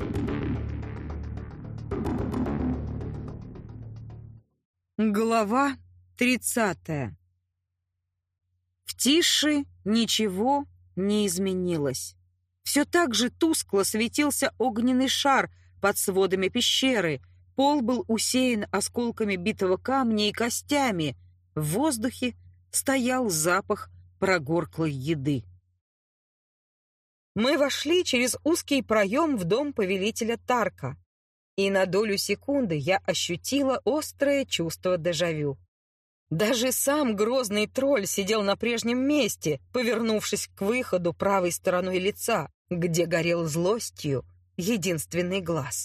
Глава 30. В тиши ничего не изменилось. Все так же тускло светился огненный шар под сводами пещеры. Пол был усеян осколками битого камня и костями. В воздухе стоял запах прогорклой еды. Мы вошли через узкий проем в дом повелителя Тарка, и на долю секунды я ощутила острое чувство дежавю. Даже сам грозный тролль сидел на прежнем месте, повернувшись к выходу правой стороной лица, где горел злостью единственный глаз.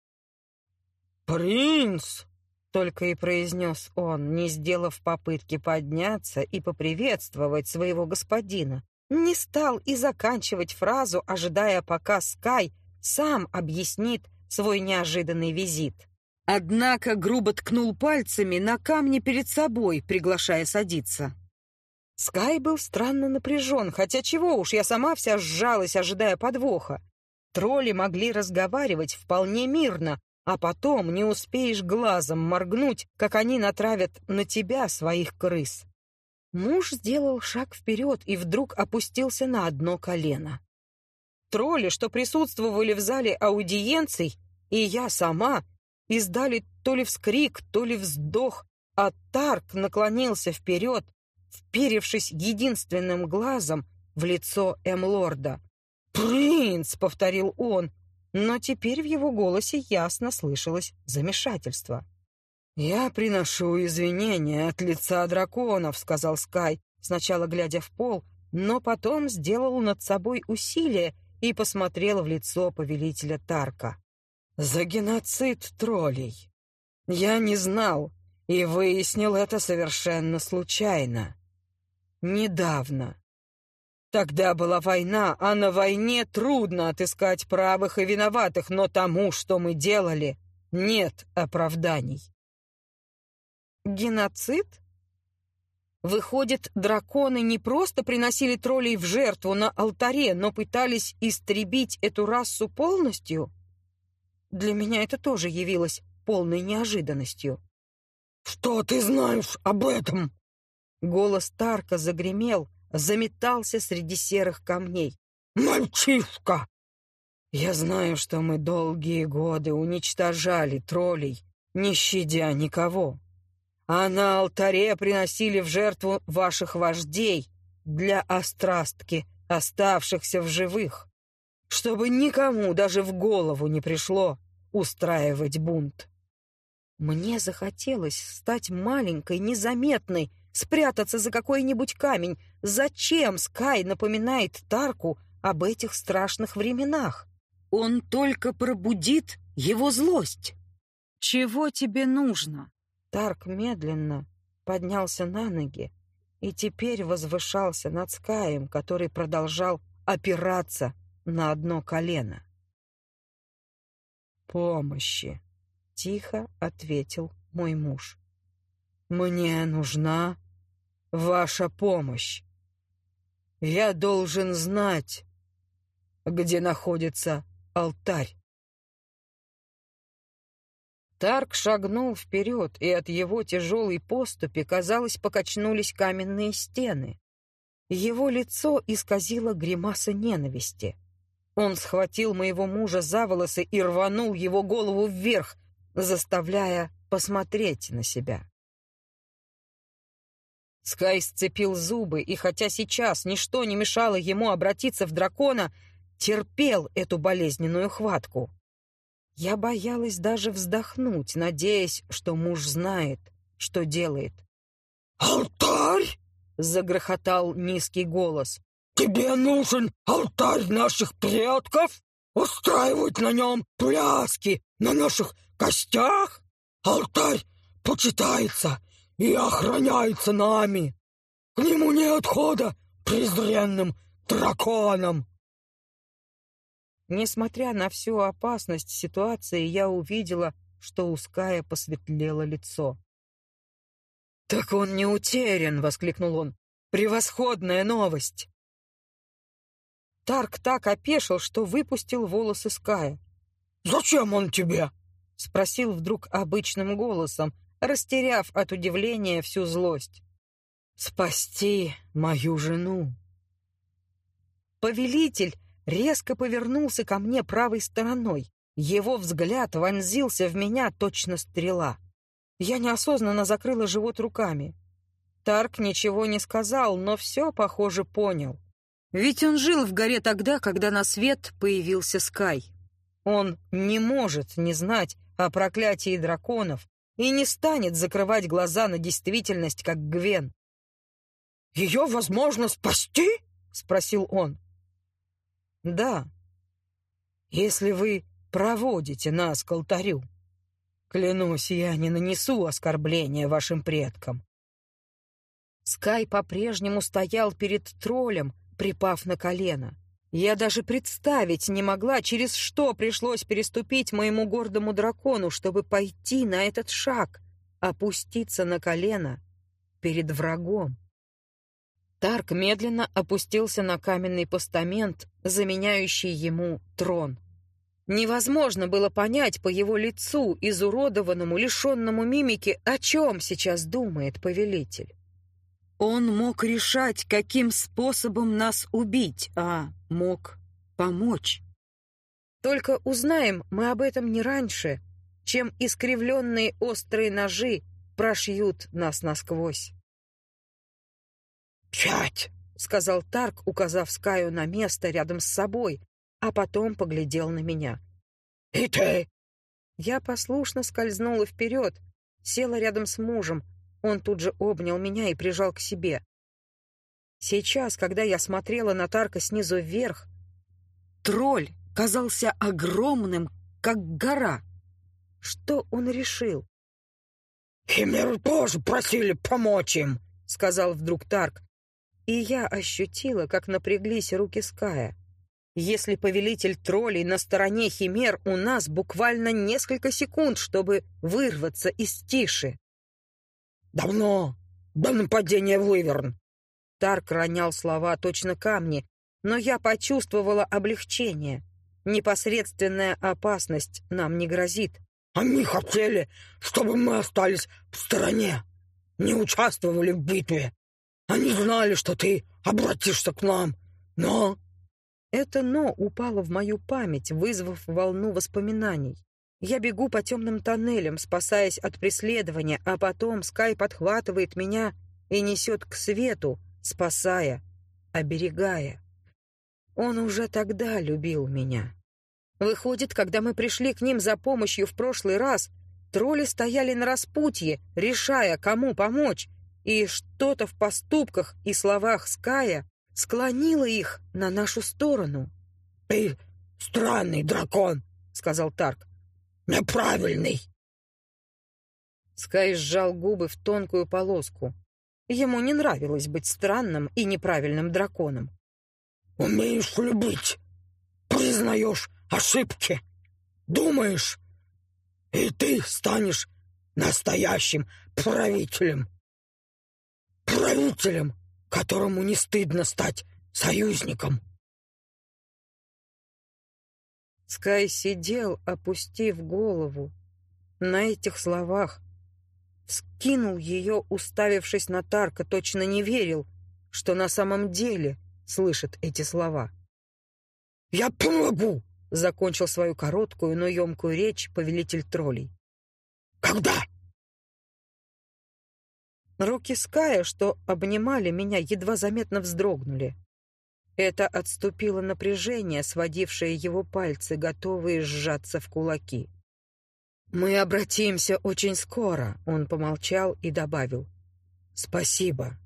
«Принц!» — только и произнес он, не сделав попытки подняться и поприветствовать своего господина. Не стал и заканчивать фразу, ожидая, пока Скай сам объяснит свой неожиданный визит. Однако грубо ткнул пальцами на камни перед собой, приглашая садиться. Скай был странно напряжен, хотя чего уж, я сама вся сжалась, ожидая подвоха. Тролли могли разговаривать вполне мирно, а потом не успеешь глазом моргнуть, как они натравят на тебя своих крыс. Муж сделал шаг вперед и вдруг опустился на одно колено. Тролли, что присутствовали в зале аудиенций, и я сама, издали то ли вскрик, то ли вздох, а Тарк наклонился вперед, вперевшись единственным глазом в лицо Эмлорда. «Принц!» — повторил он, но теперь в его голосе ясно слышалось замешательство. «Я приношу извинения от лица драконов», — сказал Скай, сначала глядя в пол, но потом сделал над собой усилие и посмотрел в лицо повелителя Тарка. «За геноцид троллей. Я не знал и выяснил это совершенно случайно. Недавно. Тогда была война, а на войне трудно отыскать правых и виноватых, но тому, что мы делали, нет оправданий». «Геноцид? Выходит, драконы не просто приносили троллей в жертву на алтаре, но пытались истребить эту расу полностью?» Для меня это тоже явилось полной неожиданностью. «Что ты знаешь об этом?» Голос Тарка загремел, заметался среди серых камней. «Мальчишка!» «Я знаю, что мы долгие годы уничтожали троллей, не щадя никого. А на алтаре приносили в жертву ваших вождей для острастки оставшихся в живых, чтобы никому даже в голову не пришло устраивать бунт. Мне захотелось стать маленькой, незаметной, спрятаться за какой-нибудь камень. Зачем Скай напоминает Тарку об этих страшных временах? Он только пробудит его злость. Чего тебе нужно?» Тарк медленно поднялся на ноги и теперь возвышался над Скаем, который продолжал опираться на одно колено. «Помощи», — тихо ответил мой муж. «Мне нужна ваша помощь. Я должен знать, где находится алтарь». Тарк шагнул вперед, и от его тяжелой поступи, казалось, покачнулись каменные стены. Его лицо исказило гримаса ненависти. Он схватил моего мужа за волосы и рванул его голову вверх, заставляя посмотреть на себя. Скай сцепил зубы, и хотя сейчас ничто не мешало ему обратиться в дракона, терпел эту болезненную хватку. Я боялась даже вздохнуть, надеясь, что муж знает, что делает. «Алтарь!» — загрохотал низкий голос. «Тебе нужен алтарь наших предков? Устраивать на нем пляски на наших костях? Алтарь почитается и охраняется нами. К нему нет хода презренным драконам». Несмотря на всю опасность ситуации, я увидела, что у Ская посветлело лицо. «Так он не утерян!» — воскликнул он. «Превосходная новость!» Тарк так опешил, что выпустил волосы Ская. Зачем он тебе?» — спросил вдруг обычным голосом, растеряв от удивления всю злость. «Спасти мою жену». Повелитель резко повернулся ко мне правой стороной. Его взгляд вонзился в меня точно стрела. Я неосознанно закрыла живот руками. Тарк ничего не сказал, но все, похоже, понял. Ведь он жил в горе тогда, когда на свет появился Скай. Он не может не знать о проклятии драконов и не станет закрывать глаза на действительность, как Гвен. «Ее возможно спасти?» — спросил он. «Да, если вы проводите нас к алтарю. Клянусь, я не нанесу оскорбления вашим предкам». Скай по-прежнему стоял перед троллем, припав на колено. Я даже представить не могла, через что пришлось переступить моему гордому дракону, чтобы пойти на этот шаг, опуститься на колено перед врагом. Тарк медленно опустился на каменный постамент, заменяющий ему трон. Невозможно было понять по его лицу, изуродованному, лишенному мимики, о чем сейчас думает повелитель. Он мог решать, каким способом нас убить, а мог помочь. Только узнаем мы об этом не раньше, чем искривленные острые ножи прошьют нас насквозь. «5!» — сказал Тарк, указав Скаю на место рядом с собой, а потом поглядел на меня. «И ты?» Я послушно скользнула вперед, села рядом с мужем. Он тут же обнял меня и прижал к себе. Сейчас, когда я смотрела на Тарка снизу вверх, тролль казался огромным, как гора. Что он решил? «Химеры тоже просили помочь им», — сказал вдруг Тарк. И я ощутила, как напряглись руки Ская. Если повелитель троллей на стороне химер, у нас буквально несколько секунд, чтобы вырваться из тиши. «Давно, до нападения в Ливерн». Тарк ронял слова точно камни, но я почувствовала облегчение. Непосредственная опасность нам не грозит. «Они хотели, чтобы мы остались в стороне, не участвовали в битве. Они знали, что ты обратишься к нам, но...» Это «но» упало в мою память, вызвав волну воспоминаний. Я бегу по темным тоннелям, спасаясь от преследования, а потом Скай подхватывает меня и несет к свету, спасая, оберегая. Он уже тогда любил меня. Выходит, когда мы пришли к ним за помощью в прошлый раз, тролли стояли на распутье, решая, кому помочь, и что-то в поступках и словах Ская склонило их на нашу сторону. «Ты странный дракон», — сказал Тарк. «Неправильный». Скай сжал губы в тонкую полоску. Ему не нравилось быть странным и неправильным драконом. «Умеешь любить, признаешь ошибки, думаешь, и ты станешь настоящим правителем. Правителем, которому не стыдно стать союзником». Скай сидел, опустив голову. На этих словах вскинул ее, уставившись на Тарка, точно не верил, что на самом деле слышит эти слова. «Я помогу», — закончил свою короткую, но емкую речь повелитель троллей. «Когда?» Руки Ская, что обнимали меня, едва заметно вздрогнули. Это отступило напряжение, сводившее его пальцы, готовые сжаться в кулаки. «Мы обратимся очень скоро», — он помолчал и добавил. «Спасибо».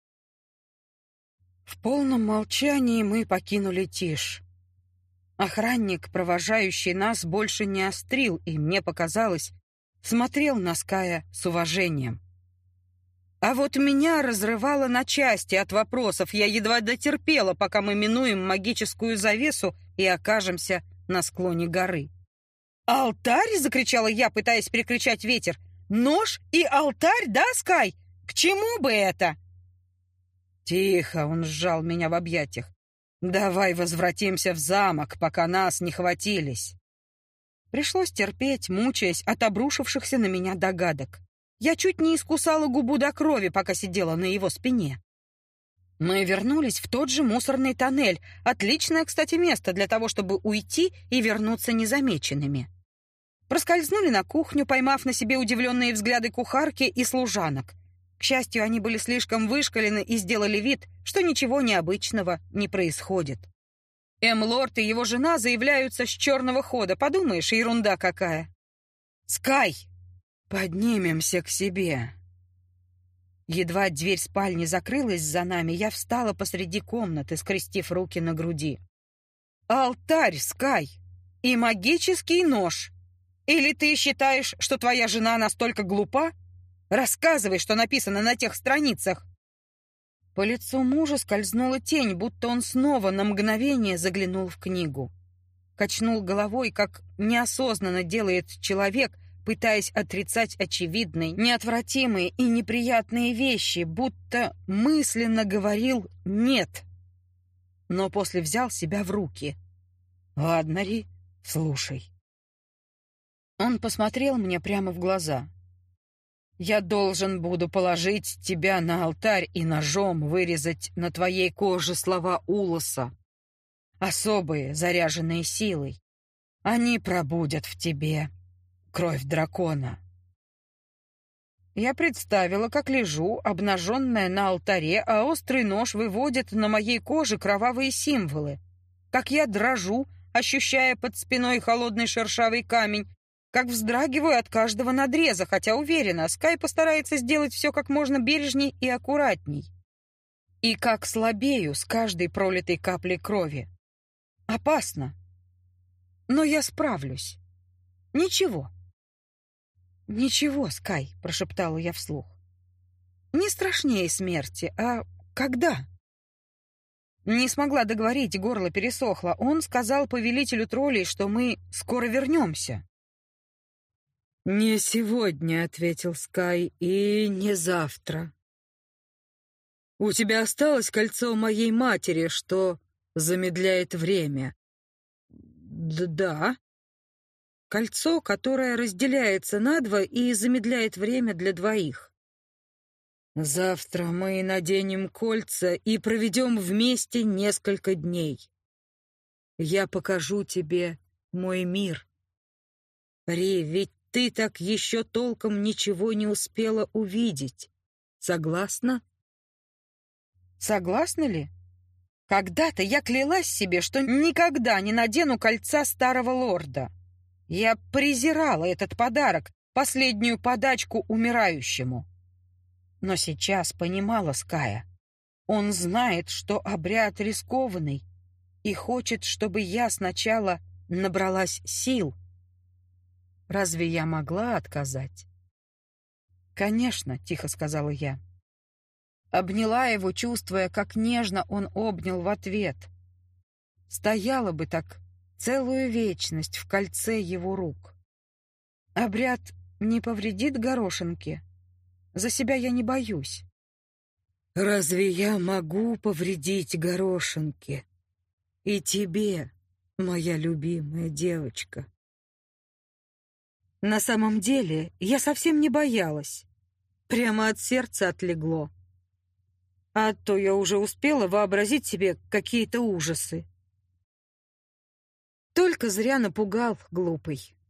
В полном молчании мы покинули Тиш. Охранник, провожающий нас, больше не острил, и, мне показалось, смотрел на Ская с уважением. А вот меня разрывало на части от вопросов. Я едва дотерпела, пока мы минуем магическую завесу и окажемся на склоне горы. «Алтарь!» — закричала я, пытаясь перекричать ветер. «Нож и алтарь, да, Скай? К чему бы это?» «Тихо!» — он сжал меня в объятиях. «Давай возвратимся в замок, пока нас не хватились». Пришлось терпеть, мучаясь от обрушившихся на меня догадок. Я чуть не искусала губу до крови, пока сидела на его спине. Мы вернулись в тот же мусорный тоннель. Отличное, кстати, место для того, чтобы уйти и вернуться незамеченными. Проскользнули на кухню, поймав на себе удивленные взгляды кухарки и служанок. К счастью, они были слишком вышкалены и сделали вид, что ничего необычного не происходит. Лорд и его жена заявляются с черного хода. Подумаешь, ерунда какая. «Скай, поднимемся к себе». Едва дверь спальни закрылась за нами, я встала посреди комнаты, скрестив руки на груди. «Алтарь, Скай! И магический нож! Или ты считаешь, что твоя жена настолько глупа? Рассказывай, что написано на тех страницах!» По лицу мужа скользнула тень, будто он снова на мгновение заглянул в книгу. Качнул головой, как неосознанно делает человек, пытаясь отрицать очевидные, неотвратимые и неприятные вещи, будто мысленно говорил «нет». Но после взял себя в руки. «Ладно, Ри, слушай». Он посмотрел мне прямо в глаза. «Я должен буду положить тебя на алтарь и ножом вырезать на твоей коже слова Улоса. Особые, заряженные силой. Они пробудят в тебе кровь дракона». Я представила, как лежу, обнаженная на алтаре, а острый нож выводит на моей коже кровавые символы. Как я дрожу, ощущая под спиной холодный шершавый камень, как вздрагиваю от каждого надреза, хотя уверена, Скай постарается сделать все как можно бережней и аккуратней. И как слабею с каждой пролитой каплей крови. Опасно. Но я справлюсь. Ничего. «Ничего, Скай», — прошептала я вслух. «Не страшнее смерти, а когда?» Не смогла договорить, горло пересохло. Он сказал повелителю троллей, что мы скоро вернемся. «Не сегодня», — ответил Скай, — «и не завтра. У тебя осталось кольцо моей матери, что замедляет время». «Да». Кольцо, которое разделяется надвое и замедляет время для двоих. Завтра мы наденем кольца и проведем вместе несколько дней. Я покажу тебе мой мир. Ри, ведь ты так еще толком ничего не успела увидеть. Согласна? Согласна ли? Когда-то я клялась себе, что никогда не надену кольца старого лорда. Я презирала этот подарок, последнюю подачку умирающему. Но сейчас понимала Ская. Он знает, что обряд рискованный, и хочет, чтобы я сначала набралась сил. Разве я могла отказать? «Конечно», — тихо сказала я. Обняла его, чувствуя, как нежно он обнял в ответ. Стояла бы так целую вечность в кольце его рук. Обряд не повредит горошинке. За себя я не боюсь. Разве я могу повредить горошинке? И тебе, моя любимая девочка. На самом деле, я совсем не боялась. Прямо от сердца отлегло. А то я уже успела вообразить себе какие-то ужасы. Только зря напугал, глупый.